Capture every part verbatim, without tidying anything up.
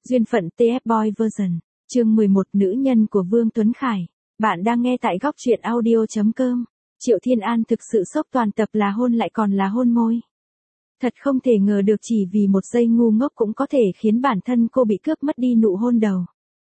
Duyên phận tê ép Boy version. Chương mười một Nữ nhân của Vương Tuấn Khải. Bạn đang nghe tại góc truyện audio chấm com. Triệu Thiên An thực sự sốc, toàn tập là hôn lại còn là hôn môi. Thật không thể ngờ được chỉ vì một giây ngu ngốc cũng có thể khiến bản thân cô bị cướp mất đi nụ hôn đầu.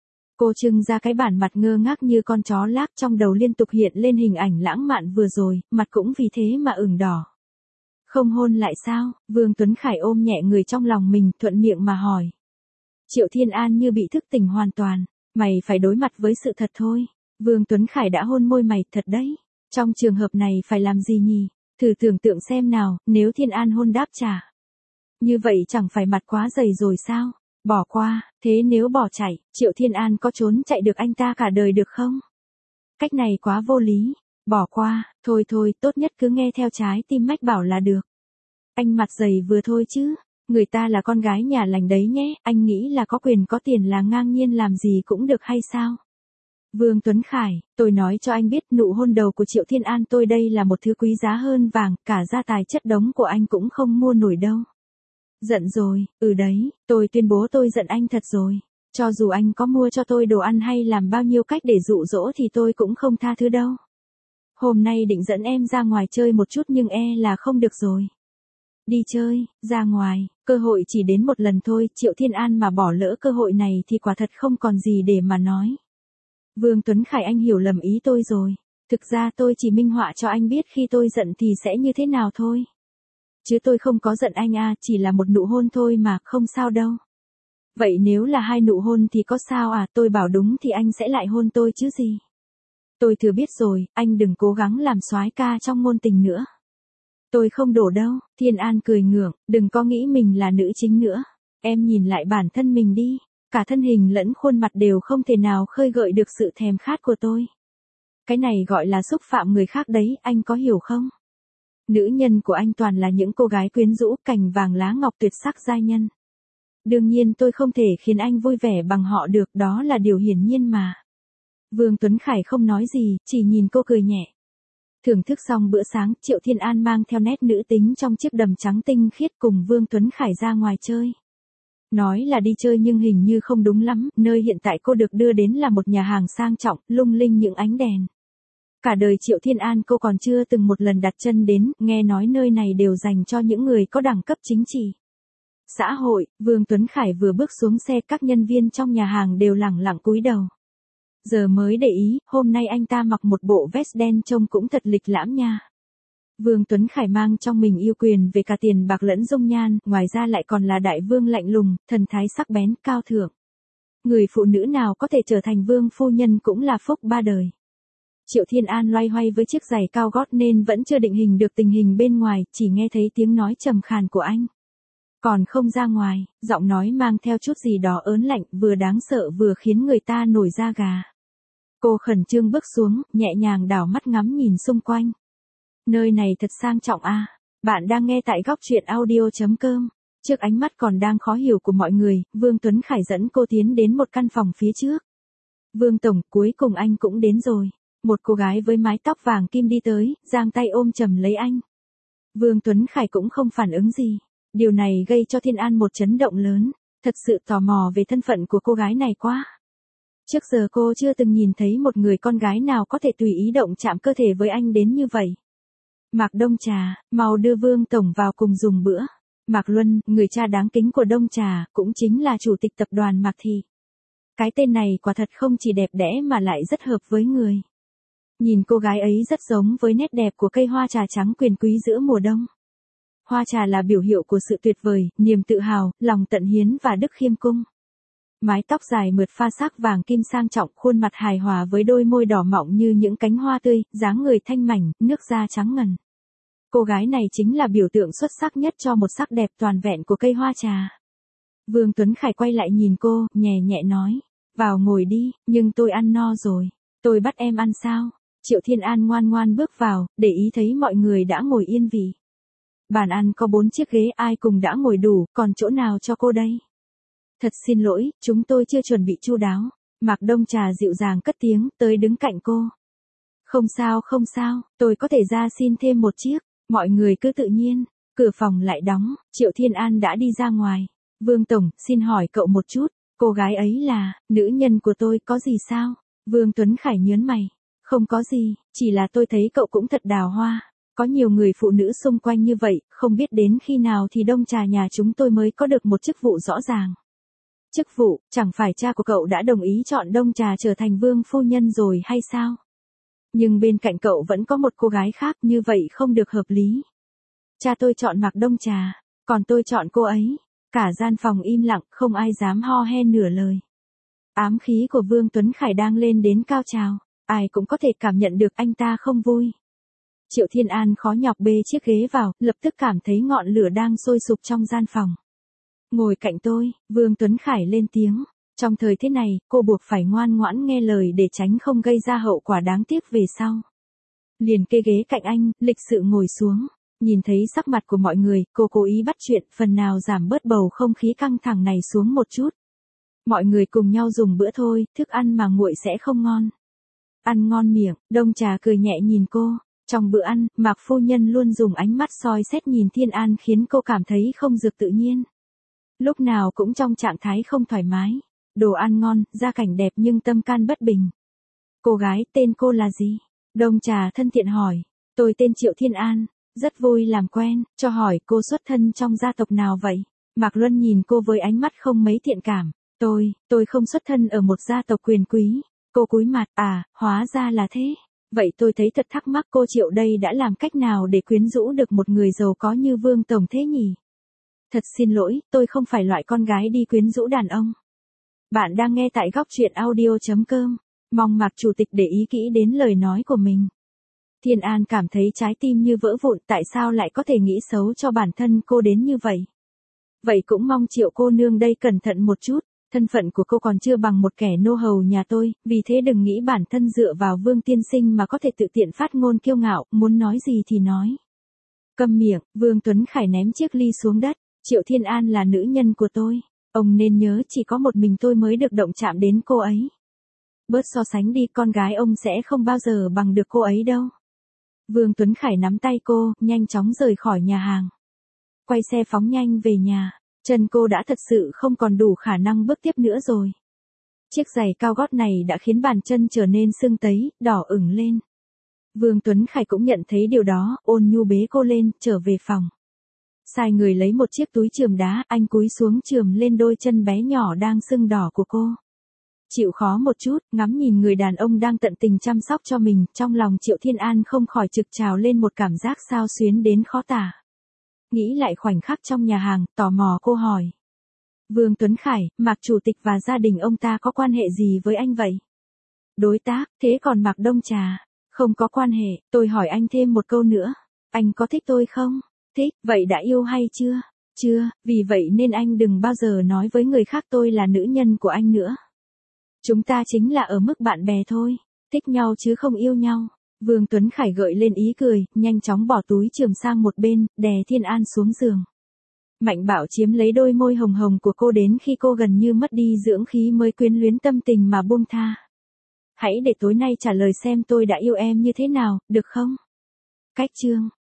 Cô trưng ra cái bản mặt ngơ ngác như con chó lác, trong đầu liên tục hiện lên hình ảnh lãng mạn vừa rồi, mặt cũng vì thế mà ửng đỏ. Không hôn lại sao? Vương Tuấn Khải ôm nhẹ người trong lòng mình, thuận miệng mà hỏi. Triệu Thiên An như bị thức tỉnh hoàn toàn. Mày phải đối mặt với sự thật thôi. Vương Tuấn Khải đã hôn môi mày thật đấy. Trong trường hợp này phải làm gì nhỉ? Thử tưởng tượng xem nào, nếu Thiên An hôn đáp trả. Như vậy chẳng phải mặt quá dày rồi sao? Bỏ qua, thế nếu bỏ chạy, Triệu Thiên An có trốn chạy được anh ta cả đời được không? Cách này quá vô lý. Bỏ qua, thôi thôi, tốt nhất cứ nghe theo trái tim mách bảo là được. Anh mặt dày vừa thôi chứ. Người ta là con gái nhà lành đấy nhé, anh nghĩ là có quyền có tiền là ngang nhiên làm gì cũng được hay sao? Vương Tuấn Khải, tôi nói cho anh biết nụ hôn đầu của Triệu Thiên An tôi đây là một thứ quý giá hơn vàng, cả gia tài chất đống của anh cũng không mua nổi đâu. Giận rồi, ừ đấy, tôi tuyên bố tôi giận anh thật rồi. Cho dù anh có mua cho tôi đồ ăn hay làm bao nhiêu cách để dụ dỗ thì tôi cũng không tha thứ đâu. Hôm nay định dẫn em ra ngoài chơi một chút nhưng e là không được rồi. Đi chơi, ra ngoài, cơ hội chỉ đến một lần thôi, Triệu Thiên An mà bỏ lỡ cơ hội này thì quả thật không còn gì để mà nói. Vương Tuấn Khải, anh hiểu lầm ý tôi rồi. Thực ra tôi chỉ minh họa cho anh biết khi tôi giận thì sẽ như thế nào thôi. Chứ tôi không có giận anh à, chỉ là một nụ hôn thôi mà, không sao đâu. Vậy nếu là hai nụ hôn thì có sao à, tôi bảo đúng thì anh sẽ lại hôn tôi chứ gì. Tôi thừa biết rồi, anh đừng cố gắng làm soái ca trong ngôn tình nữa. Tôi không đổ đâu, Thiên An cười ngượng, đừng có nghĩ mình là nữ chính nữa. Em nhìn lại bản thân mình đi, cả thân hình lẫn khuôn mặt đều không thể nào khơi gợi được sự thèm khát của tôi. Cái này gọi là xúc phạm người khác đấy, anh có hiểu không? Nữ nhân của anh toàn là những cô gái quyến rũ, cành vàng lá ngọc tuyệt sắc giai nhân. Đương nhiên tôi không thể khiến anh vui vẻ bằng họ được, đó là điều hiển nhiên mà. Vương Tuấn Khải không nói gì, chỉ nhìn cô cười nhẹ. Thưởng thức xong bữa sáng, Triệu Thiên An mang theo nét nữ tính trong chiếc đầm trắng tinh khiết cùng Vương Tuấn Khải ra ngoài chơi. Nói là đi chơi nhưng hình như không đúng lắm, nơi hiện tại cô được đưa đến là một nhà hàng sang trọng, lung linh những ánh đèn. Cả đời Triệu Thiên An cô còn chưa từng một lần đặt chân đến, nghe nói nơi này đều dành cho những người có đẳng cấp chính trị. Xã hội, Vương Tuấn Khải vừa bước xuống xe, các nhân viên trong nhà hàng đều lẳng lặng cúi đầu. Giờ mới để ý, hôm nay anh ta mặc một bộ vest đen trông cũng thật lịch lãm nha. Vương Tuấn Khải mang trong mình yêu quyền về cả tiền bạc lẫn dung nhan, ngoài ra lại còn là đại vương lạnh lùng, thần thái sắc bén, cao thượng. Người phụ nữ nào có thể trở thành vương phu nhân cũng là phúc ba đời. Triệu Thiên An loay hoay với chiếc giày cao gót nên vẫn chưa định hình được tình hình bên ngoài, chỉ nghe thấy tiếng nói trầm khàn của anh. Còn không ra ngoài, giọng nói mang theo chút gì đó ớn lạnh, vừa đáng sợ vừa khiến người ta nổi da gà. Cô khẩn trương bước xuống, nhẹ nhàng đảo mắt ngắm nhìn xung quanh. Nơi này thật sang trọng à. Bạn đang nghe tại góc truyện audio chấm com. Trước ánh mắt còn đang khó hiểu của mọi người, Vương Tuấn Khải dẫn cô tiến đến một căn phòng phía trước. Vương Tổng, cuối cùng anh cũng đến rồi. Một cô gái với mái tóc vàng kim đi tới, giang tay ôm chầm lấy anh. Vương Tuấn Khải cũng không phản ứng gì. Điều này gây cho Thiên An một chấn động lớn. Thật sự tò mò về thân phận của cô gái này quá. Trước giờ cô chưa từng nhìn thấy một người con gái nào có thể tùy ý động chạm cơ thể với anh đến như vậy. Mạc Đông Trà, mau đưa Vương Tổng vào cùng dùng bữa. Mạc Luân, người cha đáng kính của Đông Trà, cũng chính là chủ tịch tập đoàn Mạc Thị. Cái tên này quả thật không chỉ đẹp đẽ mà lại rất hợp với người. Nhìn cô gái ấy rất giống với nét đẹp của cây hoa trà trắng quyền quý giữa mùa đông. Hoa trà là biểu hiệu của sự tuyệt vời, niềm tự hào, lòng tận hiến và đức khiêm cung. Mái tóc dài mượt pha sắc vàng kim sang trọng, khuôn mặt hài hòa với đôi môi đỏ mọng như những cánh hoa tươi, dáng người thanh mảnh, nước da trắng ngần. Cô gái này chính là biểu tượng xuất sắc nhất cho một sắc đẹp toàn vẹn của cây hoa trà. Vương Tuấn Khải quay lại nhìn cô, nhẹ nhẹ nói, vào ngồi đi, nhưng tôi ăn no rồi, tôi bắt em ăn sao? Triệu Thiên An ngoan ngoan bước vào, để ý thấy mọi người đã ngồi yên vị. Bàn ăn có bốn chiếc ghế, ai cùng đã ngồi đủ, còn chỗ nào cho cô đây? Thật xin lỗi, chúng tôi chưa chuẩn bị chu đáo. Mạc Đông Trà dịu dàng cất tiếng, tới đứng cạnh cô. Không sao không sao, tôi có thể ra xin thêm một chiếc, mọi người cứ tự nhiên. Cửa phòng lại đóng, Triệu Thiên An đã đi ra ngoài. Vương Tổng, xin hỏi cậu một chút, Cô gái ấy là, nữ nhân của tôi, có gì sao? Vương Tuấn Khải nhớn mày. Không có gì, chỉ là tôi thấy cậu cũng thật đào hoa. Có nhiều người phụ nữ xung quanh như vậy, không biết đến khi nào thì Đông Trà nhà chúng tôi mới có được một chức vụ rõ ràng. Chức vụ, chẳng phải cha của cậu đã đồng ý chọn Đông Trà trở thành vương phu nhân rồi hay sao? Nhưng bên cạnh cậu vẫn có một cô gái khác, như vậy không được hợp lý. Cha tôi chọn Mạc Đông Trà, còn tôi chọn cô ấy. Cả gian phòng im lặng, không ai dám ho he nửa lời. Ám khí của Vương Tuấn Khải đang lên đến cao trào, ai cũng có thể cảm nhận được anh ta không vui. Triệu Thiên An khó nhọc bê chiếc ghế vào, lập tức cảm thấy ngọn lửa đang sôi sục trong gian phòng. Ngồi cạnh tôi, Vương Tuấn Khải lên tiếng. Trong thời thế này, cô buộc phải ngoan ngoãn nghe lời để tránh không gây ra hậu quả đáng tiếc về sau. Liền kê ghế cạnh anh, lịch sự ngồi xuống. Nhìn thấy sắc mặt của mọi người, cô cố ý bắt chuyện, phần nào giảm bớt bầu không khí căng thẳng này xuống một chút. Mọi người cùng nhau dùng bữa thôi, thức ăn mà nguội sẽ không ngon. Ăn ngon miệng, Đông Trà cười nhẹ nhìn cô. Trong bữa ăn, Mạc phu nhân luôn dùng ánh mắt soi xét nhìn Thiên An khiến cô cảm thấy không được tự nhiên. Lúc nào cũng trong trạng thái không thoải mái. Đồ ăn ngon, gia cảnh đẹp nhưng tâm can bất bình. Cô gái, tên cô là gì? Đông Trà thân thiện hỏi. Tôi tên Triệu Thiên An, rất vui làm quen, cho hỏi cô xuất thân trong gia tộc nào vậy? Mạc Luân nhìn cô với ánh mắt không mấy thiện cảm. Tôi, tôi không xuất thân ở một gia tộc quyền quý. Cô cúi mặt, à, hóa ra là thế. Vậy tôi thấy thật thắc mắc cô Triệu đây đã làm cách nào để quyến rũ được một người giàu có như Vương Tổng thế nhỉ? Thật xin lỗi, tôi không phải loại con gái đi quyến rũ đàn ông. Bạn đang nghe tại góc truyện audio chấm com. Mong Mạc Chủ tịch để ý kỹ đến lời nói của mình. Thiên An cảm thấy trái tim như vỡ vụn, tại sao lại có thể nghĩ xấu cho bản thân cô đến như vậy. Vậy cũng mong Triệu cô nương đây cẩn thận một chút, thân phận của cô còn chưa bằng một kẻ nô hầu nhà tôi, vì thế đừng nghĩ bản thân dựa vào Vương tiên sinh mà có thể tự tiện phát ngôn kiêu ngạo, muốn nói gì thì nói. Câm miệng, Vương Tuấn Khải ném chiếc ly xuống đất. Triệu Thiên An là nữ nhân của tôi, ông nên nhớ chỉ có một mình tôi mới được động chạm đến cô ấy. Bớt so sánh đi, con gái ông sẽ không bao giờ bằng được cô ấy đâu. Vương Tuấn Khải nắm tay cô, nhanh chóng rời khỏi nhà hàng. Quay xe phóng nhanh về nhà, chân cô đã thật sự không còn đủ khả năng bước tiếp nữa rồi. Chiếc giày cao gót này đã khiến bàn chân trở nên sưng tấy, đỏ ửng lên. Vương Tuấn Khải cũng nhận thấy điều đó, ôn nhu bế cô lên, trở về phòng. Sai người lấy một chiếc túi chườm đá, anh cúi xuống chườm lên đôi chân bé nhỏ đang sưng đỏ của cô. Chịu khó một chút, ngắm nhìn người đàn ông đang tận tình chăm sóc cho mình, trong lòng Triệu Thiên An không khỏi trực trào lên một cảm giác xao xuyến đến khó tả. Nghĩ lại khoảnh khắc trong nhà hàng, tò mò cô hỏi. Vương Tuấn Khải, Mạc Chủ tịch và gia đình ông ta có quan hệ gì với anh vậy? Đối tác, thế còn Mạc Đông Trà? Không có quan hệ, tôi hỏi anh thêm một câu nữa. Anh có thích tôi không? Thích, vậy đã yêu hay chưa? Chưa, vì vậy nên anh đừng bao giờ nói với người khác tôi là nữ nhân của anh nữa. Chúng ta chính là ở mức bạn bè thôi, thích nhau chứ không yêu nhau. Vương Tuấn Khải gợi lên ý cười, nhanh chóng bỏ túi chườm sang một bên, đè Thiên An xuống giường. Mạnh bạo chiếm lấy đôi môi hồng hồng của cô đến khi cô gần như mất đi dưỡng khí mới quyến luyến tâm tình mà buông tha. Hãy để tối nay trả lời xem tôi đã yêu em như thế nào, được không? Cách chương.